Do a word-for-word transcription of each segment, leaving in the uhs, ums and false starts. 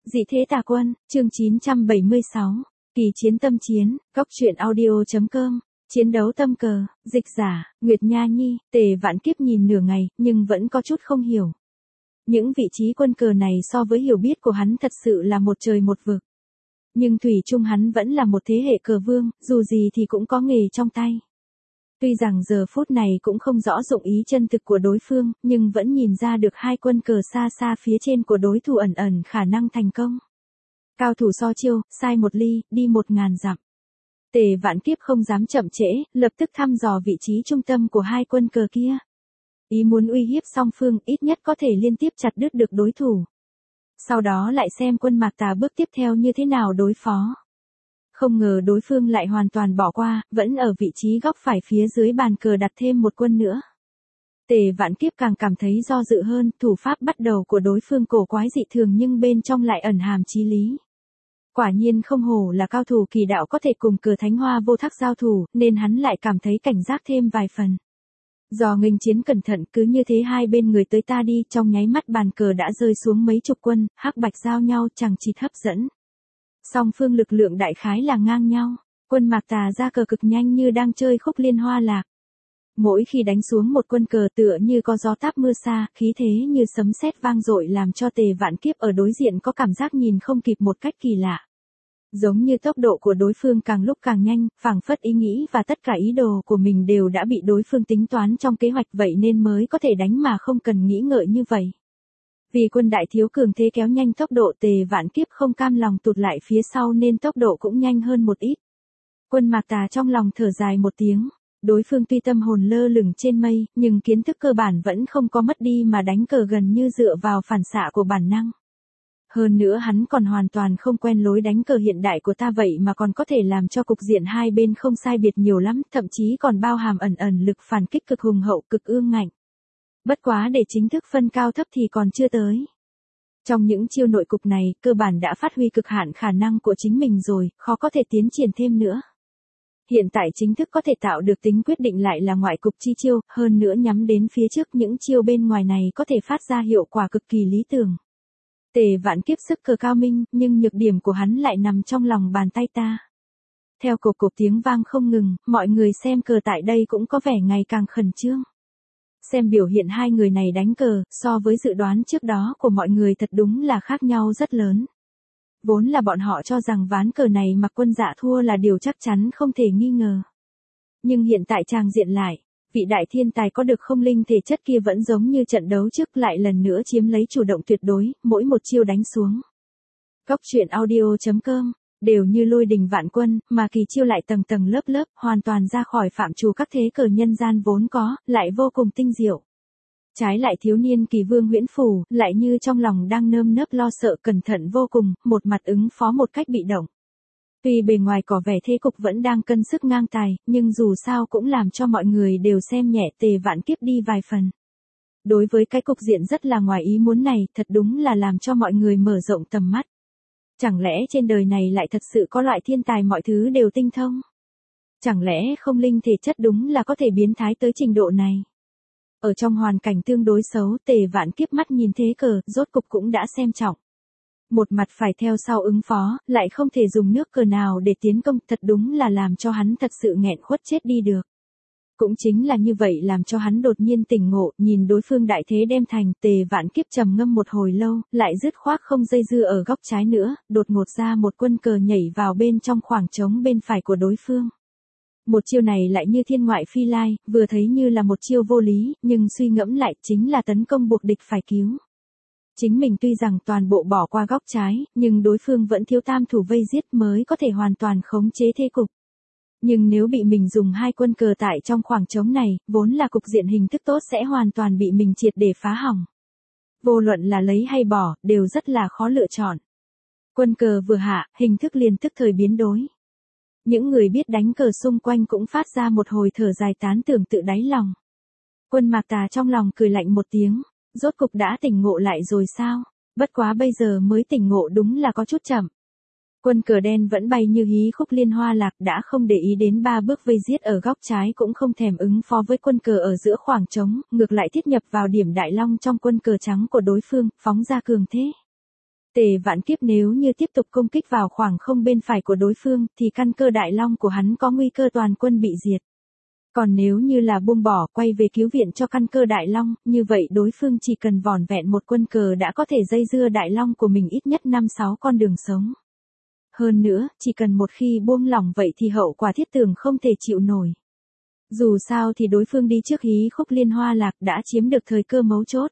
Dị thế tà quân, chương chín trăm bảy mươi sáu, kỳ chiến tâm chiến, góc truyện audio.com, chiến đấu tâm cờ, dịch giả, Nguyệt Nha Nhi, Tề Vạn Kiếp nhìn nửa ngày, nhưng vẫn có chút không hiểu. Những vị trí quân cờ này so với hiểu biết của hắn thật sự là một trời một vực. Nhưng thủy chung hắn vẫn là một thế hệ cờ vương, dù gì thì cũng có nghề trong tay. Tuy rằng giờ phút này cũng không rõ dụng ý chân thực của đối phương, nhưng vẫn nhìn ra được hai quân cờ xa xa phía trên của đối thủ ẩn ẩn khả năng thành công. Cao thủ so chiêu, sai một ly, đi một ngàn dặm. Tề Vạn Kiếp không dám chậm trễ, lập tức thăm dò vị trí trung tâm của hai quân cờ kia. Ý muốn uy hiếp song phương, ít nhất có thể liên tiếp chặt đứt được đối thủ. Sau đó lại xem quân Mạc Tà bước tiếp theo như thế nào đối phó. Không ngờ đối phương lại hoàn toàn bỏ qua, vẫn ở vị trí góc phải phía dưới bàn cờ đặt thêm một quân nữa. Tề Vạn Kiếp càng cảm thấy do dự hơn, thủ pháp bắt đầu của đối phương cổ quái dị thường nhưng bên trong lại ẩn hàm chí lý. Quả nhiên không hổ là cao thủ kỳ đạo có thể cùng cờ thánh hoa vô thác giao thủ, nên hắn lại cảm thấy cảnh giác thêm vài phần. Do nghênh chiến cẩn thận cứ như thế hai bên người tới ta đi, trong nháy mắt bàn cờ đã rơi xuống mấy chục quân, hắc bạch giao nhau chẳng chịt hấp dẫn. Song phương lực lượng đại khái là ngang nhau, quân Mạc Tà ra cờ cực nhanh như đang chơi khúc liên hoa lạc. Mỗi khi đánh xuống một quân cờ tựa như có gió táp mưa xa, khí thế như sấm sét vang dội làm cho Tề Vạn Kiếp ở đối diện có cảm giác nhìn không kịp một cách kỳ lạ. Giống như tốc độ của đối phương càng lúc càng nhanh, phảng phất ý nghĩ và tất cả ý đồ của mình đều đã bị đối phương tính toán trong kế hoạch vậy nên mới có thể đánh mà không cần nghĩ ngợi như vậy. Vì quân đại thiếu cường thế kéo nhanh tốc độ, Tề Vạn Kiếp không cam lòng tụt lại phía sau nên tốc độ cũng nhanh hơn một ít. Quân Mạc Tà trong lòng thở dài một tiếng, đối phương tuy tâm hồn lơ lửng trên mây, nhưng kiến thức cơ bản vẫn không có mất đi mà đánh cờ gần như dựa vào phản xạ của bản năng. Hơn nữa hắn còn hoàn toàn không quen lối đánh cờ hiện đại của ta vậy mà còn có thể làm cho cục diện hai bên không sai biệt nhiều lắm, thậm chí còn bao hàm ẩn ẩn lực phản kích cực hùng hậu cực ương ngạnh. Bất quá để chính thức phân cao thấp thì còn chưa tới. Trong những chiêu nội cục này, cơ bản đã phát huy cực hạn khả năng của chính mình rồi, khó có thể tiến triển thêm nữa. Hiện tại chính thức có thể tạo được tính quyết định lại là ngoại cục chi chiêu, hơn nữa nhắm đến phía trước những chiêu bên ngoài này có thể phát ra hiệu quả cực kỳ lý tưởng. Tề Vạn Kiếp sức cờ cao minh, nhưng nhược điểm của hắn lại nằm trong lòng bàn tay ta. Theo cộp cộp tiếng vang không ngừng, mọi người xem cờ tại đây cũng có vẻ ngày càng khẩn trương. Xem biểu hiện hai người này đánh cờ, so với dự đoán trước đó của mọi người thật đúng là khác nhau rất lớn. Vốn là bọn họ cho rằng ván cờ này Mạc Quân Dạ thua là điều chắc chắn không thể nghi ngờ. Nhưng hiện tại tràng diện lại, vị đại thiên tài có được không linh thể chất kia vẫn giống như trận đấu trước lại lần nữa chiếm lấy chủ động tuyệt đối, mỗi một chiêu đánh xuống. Góc truyện audio.com, đều như lôi đình vạn quân, mà kỳ chiêu lại tầng tầng lớp lớp, hoàn toàn ra khỏi phạm trù các thế cờ nhân gian vốn có, lại vô cùng tinh diệu. Trái lại thiếu niên kỳ vương Huyễn Phủ, lại như trong lòng đang nơm nớp lo sợ cẩn thận vô cùng, một mặt ứng phó một cách bị động. Tuy bề ngoài có vẻ thế cục vẫn đang cân sức ngang tài, nhưng dù sao cũng làm cho mọi người đều xem nhẹ Tề Vạn Kiếp đi vài phần. Đối với cái cục diện rất là ngoài ý muốn này, thật đúng là làm cho mọi người mở rộng tầm mắt. Chẳng lẽ trên đời này lại thật sự có loại thiên tài mọi thứ đều tinh thông? Chẳng lẽ không linh thể chất đúng là có thể biến thái tới trình độ này? Ở trong hoàn cảnh tương đối xấu, Tề Vạn Kiếp mắt nhìn thế cờ, rốt cục cũng đã xem trọng. Một mặt phải theo sau ứng phó, lại không thể dùng nước cờ nào để tiến công, thật đúng là làm cho hắn thật sự nghẹn khuất chết đi được. Cũng chính là như vậy làm cho hắn đột nhiên tỉnh ngộ, nhìn đối phương đại thế đem thành, Tề Vạn Kiếp trầm ngâm một hồi lâu, lại dứt khoát không dây dưa ở góc trái nữa, đột ngột ra một quân cờ nhảy vào bên trong khoảng trống bên phải của đối phương. Một chiêu này lại như thiên ngoại phi lai, vừa thấy như là một chiêu vô lý, nhưng suy ngẫm lại chính là tấn công buộc địch phải cứu. Chính mình tuy rằng toàn bộ bỏ qua góc trái, nhưng đối phương vẫn thiếu tam thủ vây giết mới có thể hoàn toàn khống chế thế cục. Nhưng nếu bị mình dùng hai quân cờ tại trong khoảng trống này, vốn là cục diện hình thức tốt sẽ hoàn toàn bị mình triệt để phá hỏng. Vô luận là lấy hay bỏ, đều rất là khó lựa chọn. Quân cờ vừa hạ, hình thức liền tức thời biến đối. Những người biết đánh cờ xung quanh cũng phát ra một hồi thở dài tán tưởng tự đáy lòng. Quân Mạc Tà trong lòng cười lạnh một tiếng, rốt cục đã tỉnh ngộ lại rồi sao? Bất quá bây giờ mới tỉnh ngộ đúng là có chút chậm. Quân cờ đen vẫn bay như hí khúc liên hoa lạc, đã không để ý đến ba bước vây giết ở góc trái, cũng không thèm ứng phó với quân cờ ở giữa khoảng trống, ngược lại thiết nhập vào điểm đại long trong quân cờ trắng của đối phương, phóng ra cường thế. Tề Vạn Kiếp nếu như tiếp tục công kích vào khoảng không bên phải của đối phương thì căn cơ đại long của hắn có nguy cơ toàn quân bị diệt. Còn nếu như là buông bỏ quay về cứu viện cho căn cơ đại long, như vậy đối phương chỉ cần vỏn vẹn một quân cờ đã có thể dây dưa đại long của mình ít nhất năm sáu con đường sống. Hơn nữa, chỉ cần một khi buông lỏng vậy thì hậu quả thiết tưởng không thể chịu nổi. Dù sao thì đối phương đi trước hí khúc liên hoa lạc đã chiếm được thời cơ mấu chốt.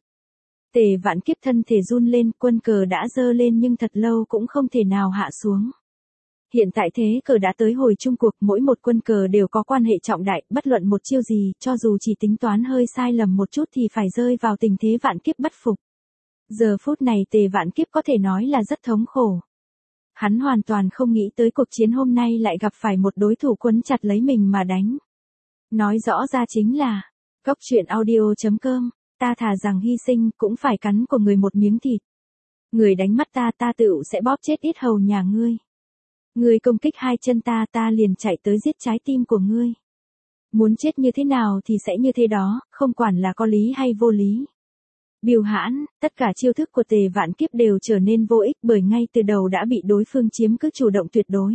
Tề Vạn Kiếp thân thể run lên, quân cờ đã dơ lên nhưng thật lâu cũng không thể nào hạ xuống. Hiện tại thế cờ đã tới hồi chung cuộc, mỗi một quân cờ đều có quan hệ trọng đại, bất luận một chiêu gì, cho dù chỉ tính toán hơi sai lầm một chút thì phải rơi vào tình thế vạn kiếp bất phục. Giờ phút này Tề Vạn Kiếp có thể nói là rất thống khổ. Hắn hoàn toàn không nghĩ tới cuộc chiến hôm nay lại gặp phải một đối thủ quấn chặt lấy mình mà đánh. Nói rõ ra chính là, Cốc truyện audio chấm com, ta thà rằng hy sinh cũng phải cắn của người một miếng thịt. Người đánh mắt ta ta tựu sẽ bóp chết ít hầu nhà ngươi. Ngươi công kích hai chân ta ta liền chạy tới giết trái tim của ngươi. Muốn chết như thế nào thì sẽ như thế đó, không quản là có lý hay vô lý. Bìu hãn, tất cả chiêu thức của Tề Vạn Kiếp đều trở nên vô ích bởi ngay từ đầu đã bị đối phương chiếm cứ chủ động tuyệt đối.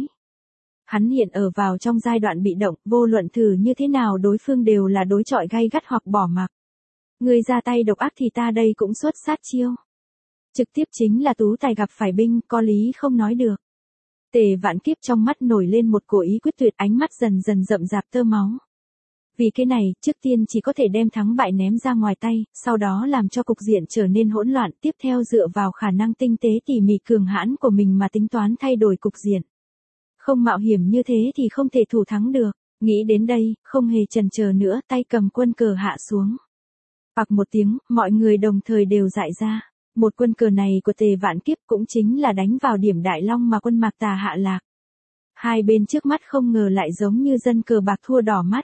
Hắn hiện ở vào trong giai đoạn bị động, vô luận thử như thế nào đối phương đều là đối chọi gay gắt hoặc bỏ mặc. Ngươi ra tay độc ác thì ta đây cũng xuất sát chiêu. Trực tiếp chính là tú tài gặp phải binh, có lý không nói được. Tề Vạn Kiếp trong mắt nổi lên một cổ ý quyết tuyệt, ánh mắt dần dần rậm rạp tơ máu. Vì cái này, trước tiên chỉ có thể đem thắng bại ném ra ngoài tay, sau đó làm cho cục diện trở nên hỗn loạn, tiếp theo dựa vào khả năng tinh tế tỉ mỉ cường hãn của mình mà tính toán thay đổi cục diện. Không mạo hiểm như thế thì không thể thủ thắng được, nghĩ đến đây, không hề chần chờ nữa, tay cầm quân cờ hạ xuống. Bạc một tiếng, mọi người đồng thời đều dại ra. Một quân cờ này của Tề Vạn Kiếp cũng chính là đánh vào điểm đại long mà quân Mạc Tà hạ lạc. Hai bên trước mắt không ngờ lại giống như dân cờ bạc thua đỏ mắt.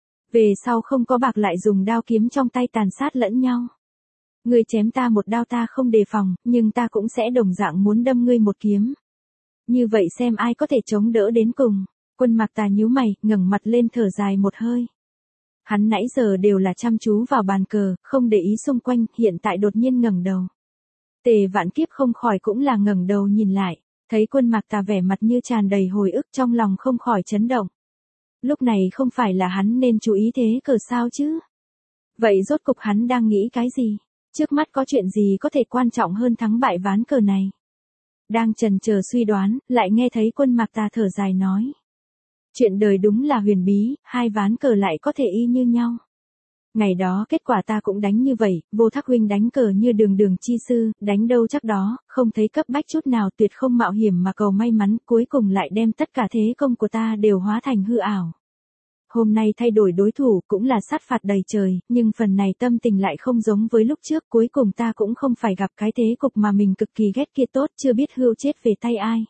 Về sau không có bạc lại dùng đao kiếm trong tay tàn sát lẫn nhau. Ngươi chém ta một đao ta không đề phòng, nhưng ta cũng sẽ đồng dạng muốn đâm ngươi một kiếm. Như vậy xem ai có thể chống đỡ đến cùng. Quân Mạc Tà nhíu mày, ngẩng mặt lên thở dài một hơi. Hắn nãy giờ đều là chăm chú vào bàn cờ, không để ý xung quanh, hiện tại đột nhiên ngẩng đầu. Tề Vạn Kiếp không khỏi cũng là ngẩng đầu nhìn lại, thấy quân Mạc Tà vẻ mặt như tràn đầy hồi ức, trong lòng không khỏi chấn động. Lúc này không phải là hắn nên chú ý thế cờ sao chứ? Vậy rốt cục hắn đang nghĩ cái gì? Trước mắt có chuyện gì có thể quan trọng hơn thắng bại ván cờ này? Đang chần chờ suy đoán, lại nghe thấy quân Mạc Tà thở dài nói. Chuyện đời đúng là huyền bí, hai ván cờ lại có thể y như nhau. Ngày đó kết quả ta cũng đánh như vậy, Vô Thác huynh đánh cờ như đường đường chi sư, đánh đâu chắc đó, không thấy cấp bách chút nào, tuyệt không mạo hiểm mà cầu may mắn, cuối cùng lại đem tất cả thế công của ta đều hóa thành hư ảo. Hôm nay thay đổi đối thủ cũng là sát phạt đầy trời, nhưng phần này tâm tình lại không giống với lúc trước, cuối cùng ta cũng không phải gặp cái thế cục mà mình cực kỳ ghét kia tốt, chưa biết hưu chết về tay ai.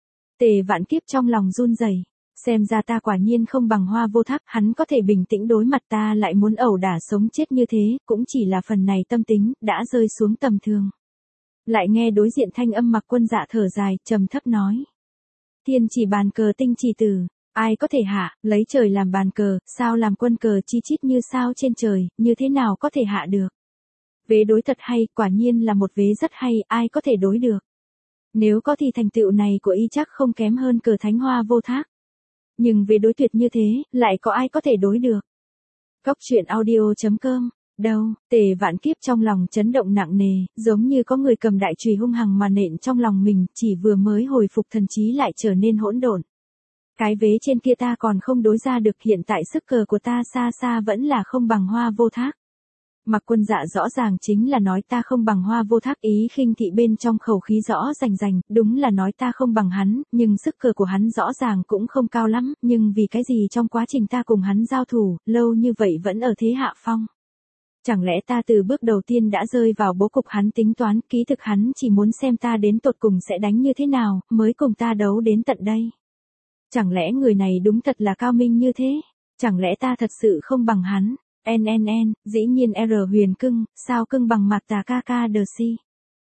Tề Vạn Kiếp trong lòng run rẩy. Xem ra ta quả nhiên không bằng Hoa Vô Thác, hắn có thể bình tĩnh đối mặt ta lại muốn ẩu đả sống chết như thế, cũng chỉ là phần này tâm tính, đã rơi xuống tầm thường. Lại nghe đối diện thanh âm Mặc Quân Dạ thở dài, trầm thấp nói. Thiên chỉ bàn cờ tinh chỉ tử, ai có thể hạ, lấy trời làm bàn cờ, sao làm quân cờ chi chít như sao trên trời, như thế nào có thể hạ được. Vế đối thật hay, quả nhiên là một vế rất hay, ai có thể đối được. Nếu có thì thành tựu này của y chắc không kém hơn cờ Thánh Hoa Vô Thác. Nhưng về đối tuyệt như thế, lại có ai có thể đối được. Cốc truyện audio chấm com, đâu, Tề Vạn Kiếp trong lòng chấn động nặng nề, giống như có người cầm đại chùy hung hăng mà nện trong lòng mình, chỉ vừa mới hồi phục thần trí lại trở nên hỗn độn. Cái vế trên kia ta còn không đối ra được, hiện tại sức cờ của ta xa xa vẫn là không bằng Hoa Vô Thác. Mặc Quân Dạ rõ ràng chính là nói ta không bằng Hoa Vô Thác, ý khinh thị bên trong khẩu khí rõ rành rành, đúng là nói ta không bằng hắn, nhưng sức cờ của hắn rõ ràng cũng không cao lắm, nhưng vì cái gì trong quá trình ta cùng hắn giao thủ, lâu như vậy vẫn ở thế hạ phong. Chẳng lẽ ta từ bước đầu tiên đã rơi vào bố cục hắn tính toán, ký thực hắn chỉ muốn xem ta đến tột cùng sẽ đánh như thế nào, mới cùng ta đấu đến tận đây. Chẳng lẽ người này đúng thật là cao minh như thế, chẳng lẽ ta thật sự không bằng hắn. en en en, dĩ nhiên R huyền cưng, sao cưng bằng Mạc Tà ca ca đờ si.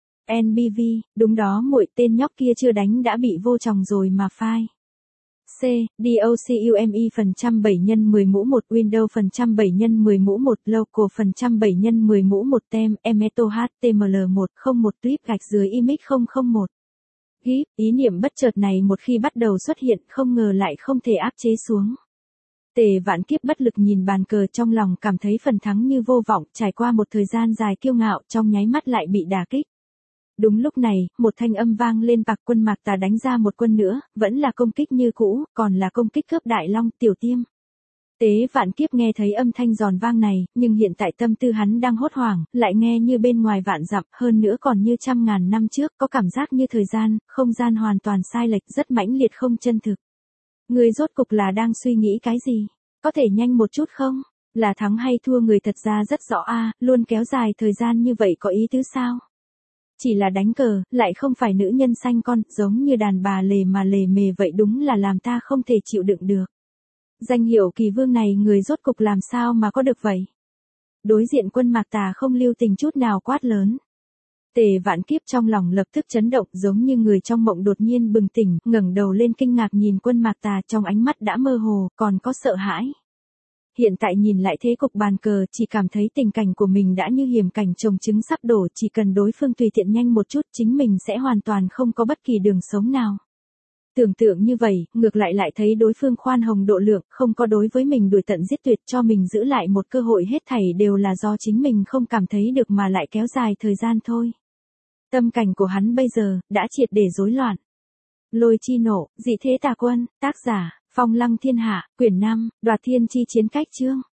en bê vê, đúng đó muội, tên nhóc kia chưa đánh đã bị vô chồng rồi mà phai. C, DOCUME phần trăm bảy nhân mười mũ một Windows phần trăm bảy nhân mười mũ một Local phần trăm bảy nhân mười mũ một Tem, Emeto hát tê em lờ một không một Tuyết gạch dưới image không không một. Gíp, ý niệm bất chợt này một khi bắt đầu xuất hiện không ngờ lại không thể áp chế xuống. Tề Vãn Kiếp bất lực nhìn bàn cờ trong lòng cảm thấy phần thắng như vô vọng, trải qua một thời gian dài kiêu ngạo trong nháy mắt lại bị đả kích. Đúng lúc này, một thanh âm vang lên Bạc Quân Mạc Tà đánh ra một quân nữa, vẫn là công kích như cũ, còn là công kích cướp Đại Long Tiểu Tiêm. Tế Vạn Kiếp nghe thấy âm thanh giòn vang này, nhưng hiện tại tâm tư hắn đang hốt hoảng, lại nghe như bên ngoài vạn dặm, hơn nữa còn như trăm ngàn năm trước, có cảm giác như thời gian, không gian hoàn toàn sai lệch, rất mãnh liệt không chân thực. Người rốt cục là đang suy nghĩ cái gì? Có thể nhanh một chút không? Là thắng hay thua người thật ra rất rõ a, luôn kéo dài thời gian như vậy có ý tứ sao? Chỉ là đánh cờ, lại không phải nữ nhân sanh con, giống như đàn bà lề mà lề mề vậy đúng là làm ta không thể chịu đựng được. Danh hiệu kỳ vương này người rốt cục làm sao mà có được vậy? Đối diện Quân Mạc Tà không lưu tình chút nào quát lớn. Tề Vãn Kiếp trong lòng lập tức chấn động giống như người trong mộng đột nhiên bừng tỉnh, ngẩng đầu lên kinh ngạc nhìn Quân Mạc Tà trong ánh mắt đã mơ hồ, còn có sợ hãi. Hiện tại nhìn lại thế cục bàn cờ chỉ cảm thấy tình cảnh của mình đã như hiểm cảnh chồng trứng sắp đổ, chỉ cần đối phương tùy tiện nhanh một chút chính mình sẽ hoàn toàn không có bất kỳ đường sống nào. Tưởng tượng như vậy, ngược lại lại thấy đối phương khoan hồng độ lượng, không có đối với mình đuổi tận giết tuyệt cho mình giữ lại một cơ hội, hết thảy đều là do chính mình không cảm thấy được mà lại kéo dài thời gian thôi. Tâm cảnh của hắn bây giờ, đã triệt để rối loạn. Lôi chi nộ, dị thế tà quân, tác giả, Phong Lăng Thiên Hạ, quyển năm, Đoạt Thiên Chi Chiến Cách chương.